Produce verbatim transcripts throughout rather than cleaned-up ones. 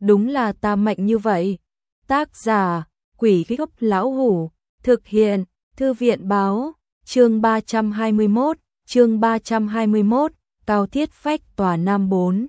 đúng là ta mạnh như vậy. Tác giả, Quỷ Gốc Lão Hủ, thực hiện, Thư viện Báo, chương ba trăm hai mươi mốt, chương ba trăm hai mươi mốt, Cao Thiết Phách tòa Nam bốn.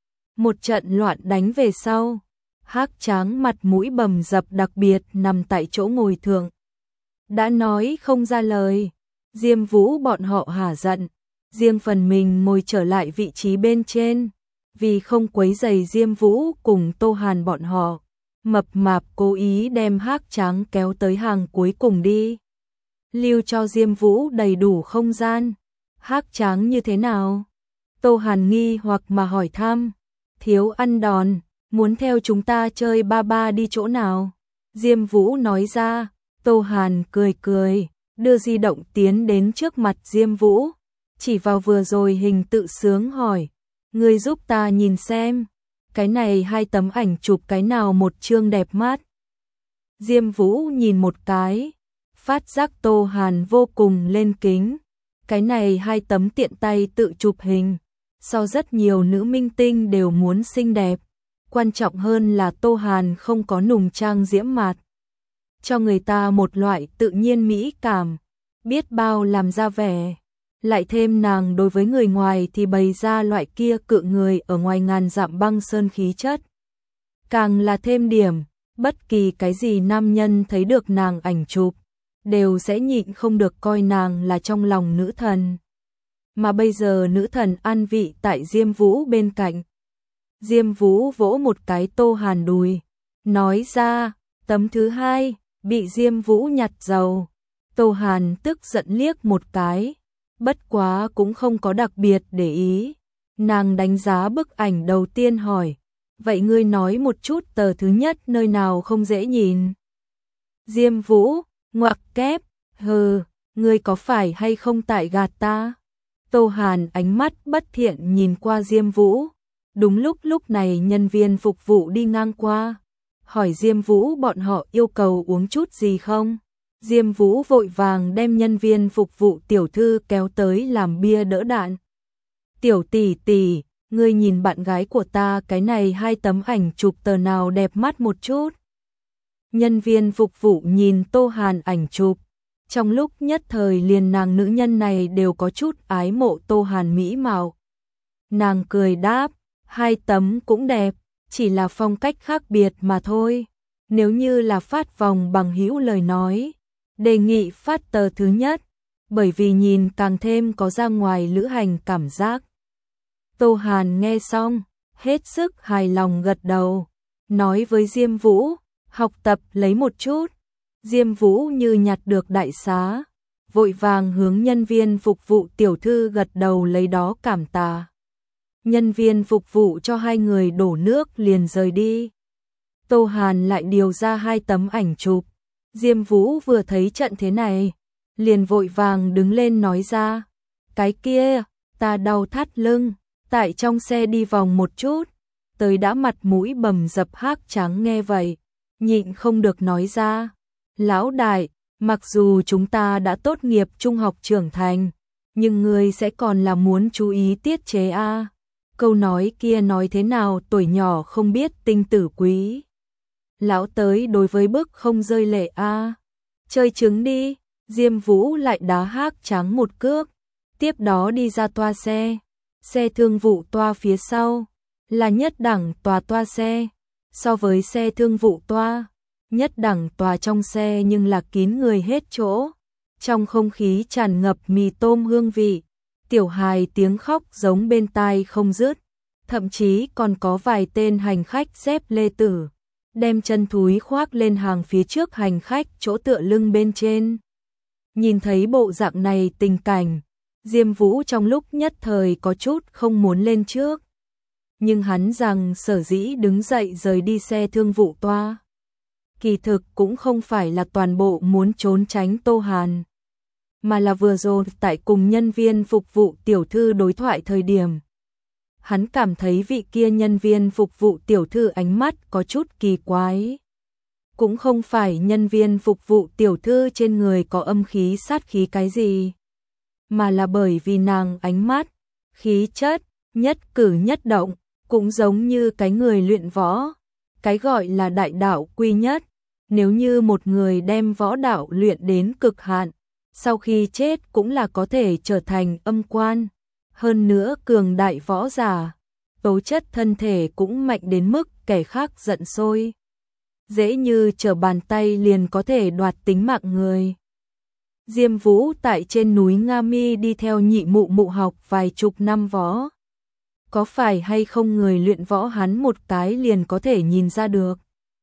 Một trận loạn đánh về sau, Hắc Tráng mặt mũi bầm dập đặc biệt nằm tại chỗ ngồi thượng. Đã nói không ra lời, Diêm Vũ bọn họ hả giận, riêng phần mình ngồi trở lại vị trí bên trên, vì không quấy rầy Diêm Vũ cùng Tô Hàn bọn họ. Mập mạp cố ý đem Hắc Tráng kéo tới hàng cuối cùng đi, lưu cho Diêm Vũ đầy đủ không gian. Hắc Tráng như thế nào? Tô Hàn nghi hoặc mà hỏi thăm. Thiếu ăn đòn, muốn theo chúng ta chơi ba ba đi chỗ nào? Diêm Vũ nói ra. Tô Hàn cười cười, đưa di động tiến đến trước mặt Diêm Vũ, chỉ vào vừa rồi hình tự sướng hỏi, ngươi giúp ta nhìn xem, cái này hai tấm ảnh chụp cái nào một chương đẹp mắt? Diêm Vũ nhìn một cái, phát giác Tô Hàn vô cùng lên kính, cái này hai tấm tiện tay tự chụp hình, so rất nhiều nữ minh tinh đều muốn xinh đẹp, quan trọng hơn là Tô Hàn không có nùng trang diễm mặt, cho người ta một loại tự nhiên mỹ cảm, biết bao làm ra vẻ. Lại thêm nàng đối với người ngoài thì bày ra loại kia cự người ở ngoài ngàn dặm băng sơn khí chất. Càng là thêm điểm, bất kỳ cái gì nam nhân thấy được nàng ảnh chụp, đều sẽ nhịn không được coi nàng là trong lòng nữ thần. Mà bây giờ nữ thần an vị tại Diêm Vũ bên cạnh. Diêm Vũ vỗ một cái Tô Hàn đùi, nói ra, tấm thứ hai, bị Diêm Vũ nhặt dầu. Tô Hàn tức giận liếc một cái, bất quá cũng không có đặc biệt để ý. Nàng đánh giá bức ảnh đầu tiên hỏi, vậy ngươi nói một chút tờ thứ nhất nơi nào không dễ nhìn? Diêm Vũ, ngoặc kép, hừ, ngươi có phải hay không tại gạt ta? Tô Hàn ánh mắt bất thiện nhìn qua Diêm Vũ. Đúng lúc lúc này nhân viên phục vụ đi ngang qua, hỏi Diêm Vũ bọn họ yêu cầu uống chút gì không? Diêm Vũ vội vàng đem nhân viên phục vụ tiểu thư kéo tới làm bia đỡ đạn. Tiểu tỷ tỷ, ngươi nhìn bạn gái của ta cái này hai tấm ảnh chụp tờ nào đẹp mắt một chút? Nhân viên phục vụ nhìn Tô Hàn ảnh chụp, trong lúc nhất thời liền nàng nữ nhân này đều có chút ái mộ Tô Hàn mỹ mạo. Nàng cười đáp, hai tấm cũng đẹp, chỉ là phong cách khác biệt mà thôi. Nếu như là phát vòng bằng hữu lời nói, đề nghị phát tờ thứ nhất, bởi vì nhìn càng thêm có ra ngoài lữ hành cảm giác. Tô Hàn nghe xong, hết sức hài lòng gật đầu, nói với Diêm Vũ, học tập lấy một chút. Diêm Vũ như nhặt được đại xá, vội vàng hướng nhân viên phục vụ tiểu thư gật đầu lấy đó cảm tạ. Nhân viên phục vụ cho hai người đổ nước liền rời đi. Tô Hàn lại điều ra hai tấm ảnh chụp. Diêm Vũ vừa thấy trận thế này, liền vội vàng đứng lên nói ra, cái kia, ta đau thắt lưng, tại trong xe đi vòng một chút. Tới đã mặt mũi bầm dập Hắc Tráng nghe vậy, nhịn không được nói ra, lão đại, mặc dù chúng ta đã tốt nghiệp trung học trưởng thành, nhưng ngươi sẽ còn là muốn chú ý tiết chế a. À? Câu nói kia nói thế nào tuổi nhỏ không biết tinh tử quý. Lão tới đối với bức không rơi lệ a. À? Chơi trứng đi. Diêm Vũ lại đá Hắc Tráng một cước, tiếp đó đi ra toa xe. Xe thương vụ toa phía sau là nhất đẳng tòa toa xe, so với xe thương vụ toa, nhất đẳng tòa trong xe nhưng là kín người hết chỗ. Trong không khí tràn ngập mì tôm hương vị, tiểu hài tiếng khóc giống bên tai không dứt, thậm chí còn có vài tên hành khách dép lê tử, đem chân thúi khoác lên hàng phía trước hành khách chỗ tựa lưng bên trên. Nhìn thấy bộ dạng này tình cảnh, Diêm Vũ trong lúc nhất thời có chút không muốn lên trước. Nhưng hắn rằng sở dĩ đứng dậy rời đi xe thương vụ toa, kỳ thực cũng không phải là toàn bộ muốn trốn tránh Tô Hàn, mà là vừa rồi tại cùng nhân viên phục vụ tiểu thư đối thoại thời điểm. Hắn cảm thấy vị kia nhân viên phục vụ tiểu thư ánh mắt có chút kỳ quái. Cũng không phải nhân viên phục vụ tiểu thư trên người có âm khí sát khí cái gì, mà là bởi vì nàng ánh mắt, khí chất, nhất cử nhất động, cũng giống như cái người luyện võ, Cái gọi là đại đạo quy nhất, nếu như một người đem võ đạo luyện đến cực hạn, sau khi chết cũng là có thể trở thành âm quan, hơn nữa cường đại võ giả, tố chất thân thể cũng mạnh đến mức kẻ khác giận sôi. Dễ như trở bàn tay liền có thể đoạt tính mạng người. Diêm Vũ tại trên núi Nga Mi đi theo nhị mụ mụ học vài chục năm võ. Có phải hay không người luyện võ hắn một cái liền có thể nhìn ra được.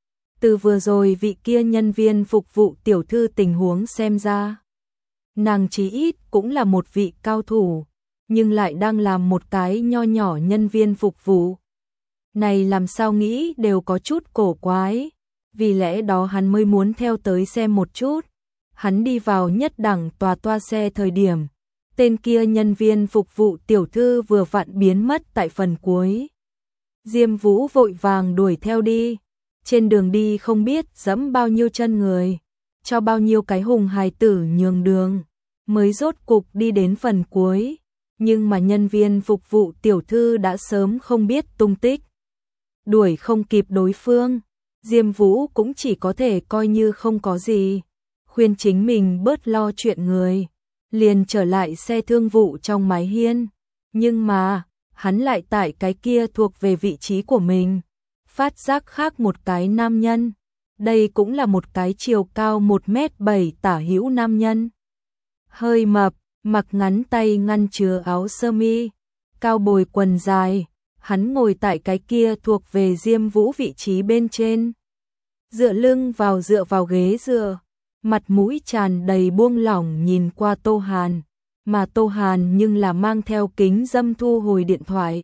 Từ vừa rồi vị kia nhân viên phục vụ tiểu thư tình huống xem ra, nàng chí ít cũng là một vị cao thủ, nhưng lại đang làm một cái nho nhỏ nhân viên phục vụ. Này làm sao nghĩ đều có chút cổ quái, vì lẽ đó hắn mới muốn theo tới xem một chút. Hắn đi vào nhất đẳng tòa toa xe thời điểm, tên kia nhân viên phục vụ tiểu thư vừa vặn biến mất tại phần cuối. Diêm Vũ vội vàng đuổi theo đi, trên đường đi không biết dẫm bao nhiêu chân người, cho bao nhiêu cái hùng hài tử nhường đường, mới rốt cục đi đến phần cuối, nhưng mà nhân viên phục vụ tiểu thư đã sớm không biết tung tích. Đuổi không kịp đối phương, Diêm Vũ cũng chỉ có thể coi như không có gì, khuyên chính mình bớt lo chuyện người, liền trở lại xe thương vụ trong mái hiên, nhưng mà, hắn lại tại cái kia thuộc về vị trí của mình, phát giác khác một cái nam nhân, đây cũng là một cái chiều cao một mét bảy tả hữu nam nhân. Hơi mập, mặc ngắn tay ngăn chứa áo sơ mi, cao bồi quần dài, hắn ngồi tại cái kia thuộc về Diêm Vũ vị trí bên trên. Dựa lưng vào dựa vào ghế dựa, mặt mũi tràn đầy buông lỏng nhìn qua Tô Hàn, mà Tô Hàn nhưng là mang theo kính dâm thu hồi điện thoại.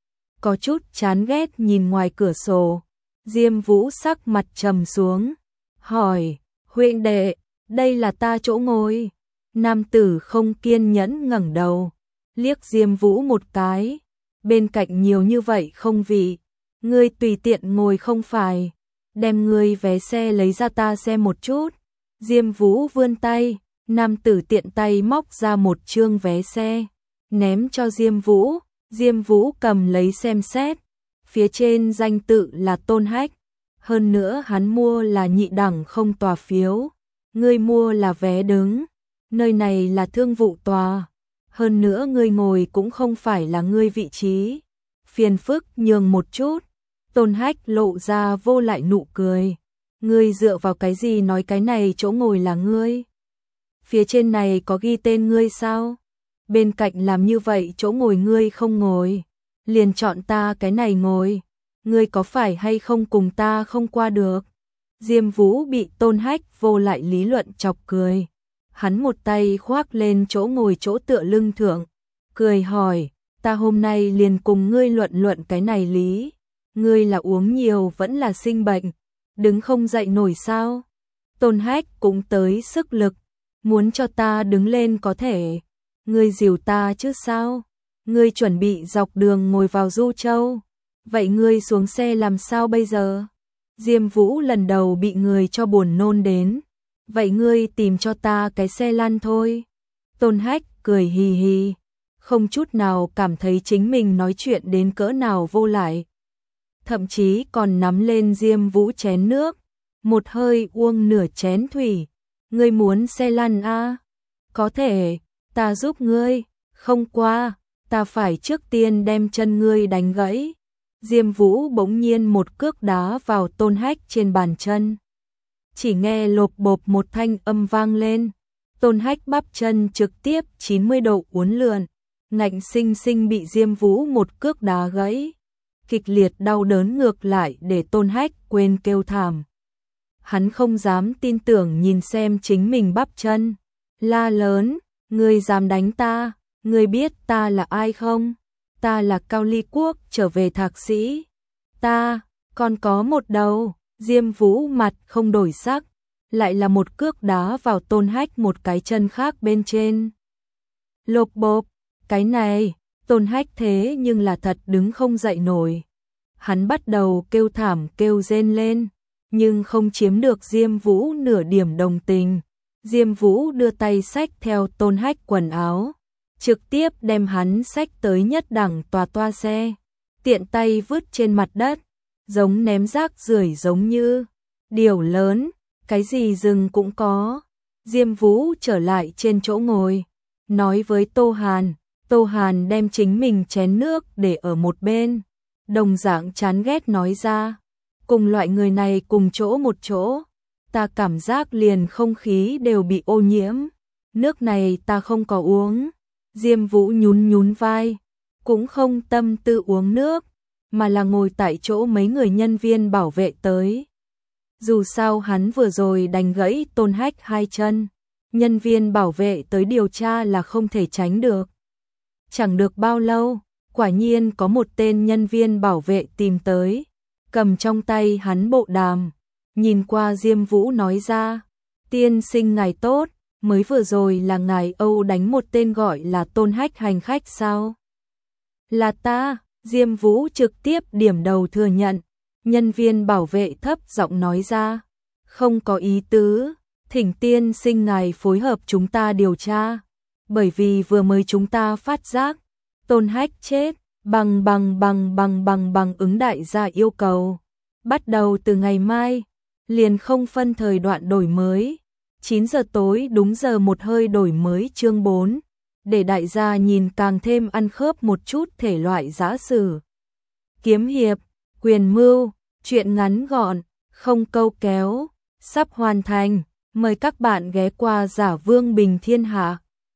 Có chút chán ghét nhìn ngoài cửa sổ, Diêm Vũ sắc mặt trầm xuống, hỏi, huynh đệ, đây là ta chỗ ngồi. Nam tử không kiên nhẫn ngẩng đầu, liếc Diêm Vũ một cái, bên cạnh nhiều như vậy không vị, ngươi tùy tiện ngồi không phải, đem ngươi vé xe lấy ra ta xem một chút. Diêm Vũ vươn tay, nam tử tiện tay móc ra một chương vé xe, ném cho Diêm Vũ, Diêm Vũ cầm lấy xem xét, phía trên danh tự là Tôn Hách, hơn nữa hắn mua là nhị đẳng không tòa phiếu, ngươi mua là vé đứng, nơi này là thương vụ tòa, hơn nữa ngươi ngồi cũng không phải là ngươi vị trí, phiền phức nhường một chút. Tôn Hách lộ ra vô lại nụ cười, ngươi dựa vào cái gì nói cái này chỗ ngồi là ngươi? Phía trên này có ghi tên ngươi sao? Bên cạnh làm như vậy chỗ ngồi ngươi không ngồi, liền chọn ta cái này ngồi, ngươi có phải hay không cùng ta không qua được? Diêm Vũ bị Tôn Hách vô lại lý luận chọc cười, hắn một tay khoác lên chỗ ngồi chỗ tựa lưng thượng, cười hỏi, ta hôm nay liền cùng ngươi luận luận cái này lý, ngươi là uống nhiều vẫn là sinh bệnh, đứng không dậy nổi sao? Tôn Hách cũng tới sức lực, muốn cho ta đứng lên có thể, ngươi dìu ta chứ sao? Ngươi chuẩn bị dọc đường ngồi vào Du Châu, vậy ngươi xuống xe làm sao bây giờ? Diêm Vũ lần đầu bị người cho buồn nôn đến, vậy ngươi tìm cho ta cái xe lăn thôi. Tôn Hách cười hì hì, không chút nào cảm thấy chính mình nói chuyện đến cỡ nào vô lại. Thậm chí còn nắm lên Diêm Vũ chén nước, một hơi uống nửa chén thủy. Ngươi muốn xe lăn à? Có thể, ta giúp ngươi, không qua, ta phải trước tiên đem chân ngươi đánh gãy. Diêm Vũ bỗng nhiên một cước đá vào Tôn Hách trên bàn chân. Chỉ nghe lộp bộp một thanh âm vang lên, Tôn Hách bắp chân trực tiếp chín mươi độ uốn lượn, ngạnh sinh sinh bị Diêm Vũ một cước đá gãy. Kịch liệt đau đớn ngược lại để Tôn Hách quên kêu thảm. Hắn không dám tin tưởng nhìn xem chính mình bắp chân, la lớn, ngươi dám đánh ta, ngươi biết ta là ai không? Ta là Cao Ly Quốc trở về thạc sĩ. Ta, còn có một đầu. Diêm Vũ mặt không đổi sắc, lại là một cước đá vào Tôn Hách một cái chân khác bên trên. Lộp bộp, cái này, Tôn Hách thế nhưng là thật đứng không dậy nổi. Hắn bắt đầu kêu thảm kêu rên lên, nhưng không chiếm được Diêm Vũ nửa điểm đồng tình. Diêm Vũ đưa tay xách theo Tôn Hách quần áo, trực tiếp đem hắn xách tới nhất đẳng tòa toa xe, tiện tay vứt trên mặt đất. giống ném rác rưởi giống như điều lớn, cái gì rừng cũng có. Diêm Vũ trở lại trên chỗ ngồi, nói với Tô Hàn, Tô Hàn đem chính mình chén nước để ở một bên, đồng dạng chán ghét nói ra, cùng loại người này cùng chỗ một chỗ, ta cảm giác liền không khí đều bị ô nhiễm, nước này ta không có uống. Diêm Vũ nhún nhún vai, cũng không tâm tư uống nước, mà là ngồi tại chỗ mấy người nhân viên bảo vệ tới. Dù sao hắn vừa rồi đánh gãy Tôn Hách hai chân, nhân viên bảo vệ tới điều tra là không thể tránh được. Chẳng được bao lâu, quả nhiên có một tên nhân viên bảo vệ tìm tới, cầm trong tay hắn bộ đàm, nhìn qua Diêm Vũ nói ra, tiên sinh ngài tốt, mới vừa rồi là ngài Âu đánh một tên gọi là Tôn Hách hành khách sao? Là ta, Diêm Vũ trực tiếp điểm đầu thừa nhận, nhân viên bảo vệ thấp giọng nói ra, không có ý tứ, thỉnh tiên sinh ngài phối hợp chúng ta điều tra, bởi vì vừa mới chúng ta phát giác, Tôn Hách chết, bằng bằng bằng bằng bằng bằng ứng đại gia yêu cầu, bắt đầu từ ngày mai, liền không phân thời đoạn đổi mới, chín giờ tối đúng giờ một hơi đổi mới chương bốn, để đại gia nhìn càng thêm ăn khớp một chút thể loại giã sử. Kiếm hiệp, quyền mưu, truyện ngắn gọn, không câu kéo, sắp hoàn thành, mời các bạn ghé qua Giả Vương Bình Thiên Hạ.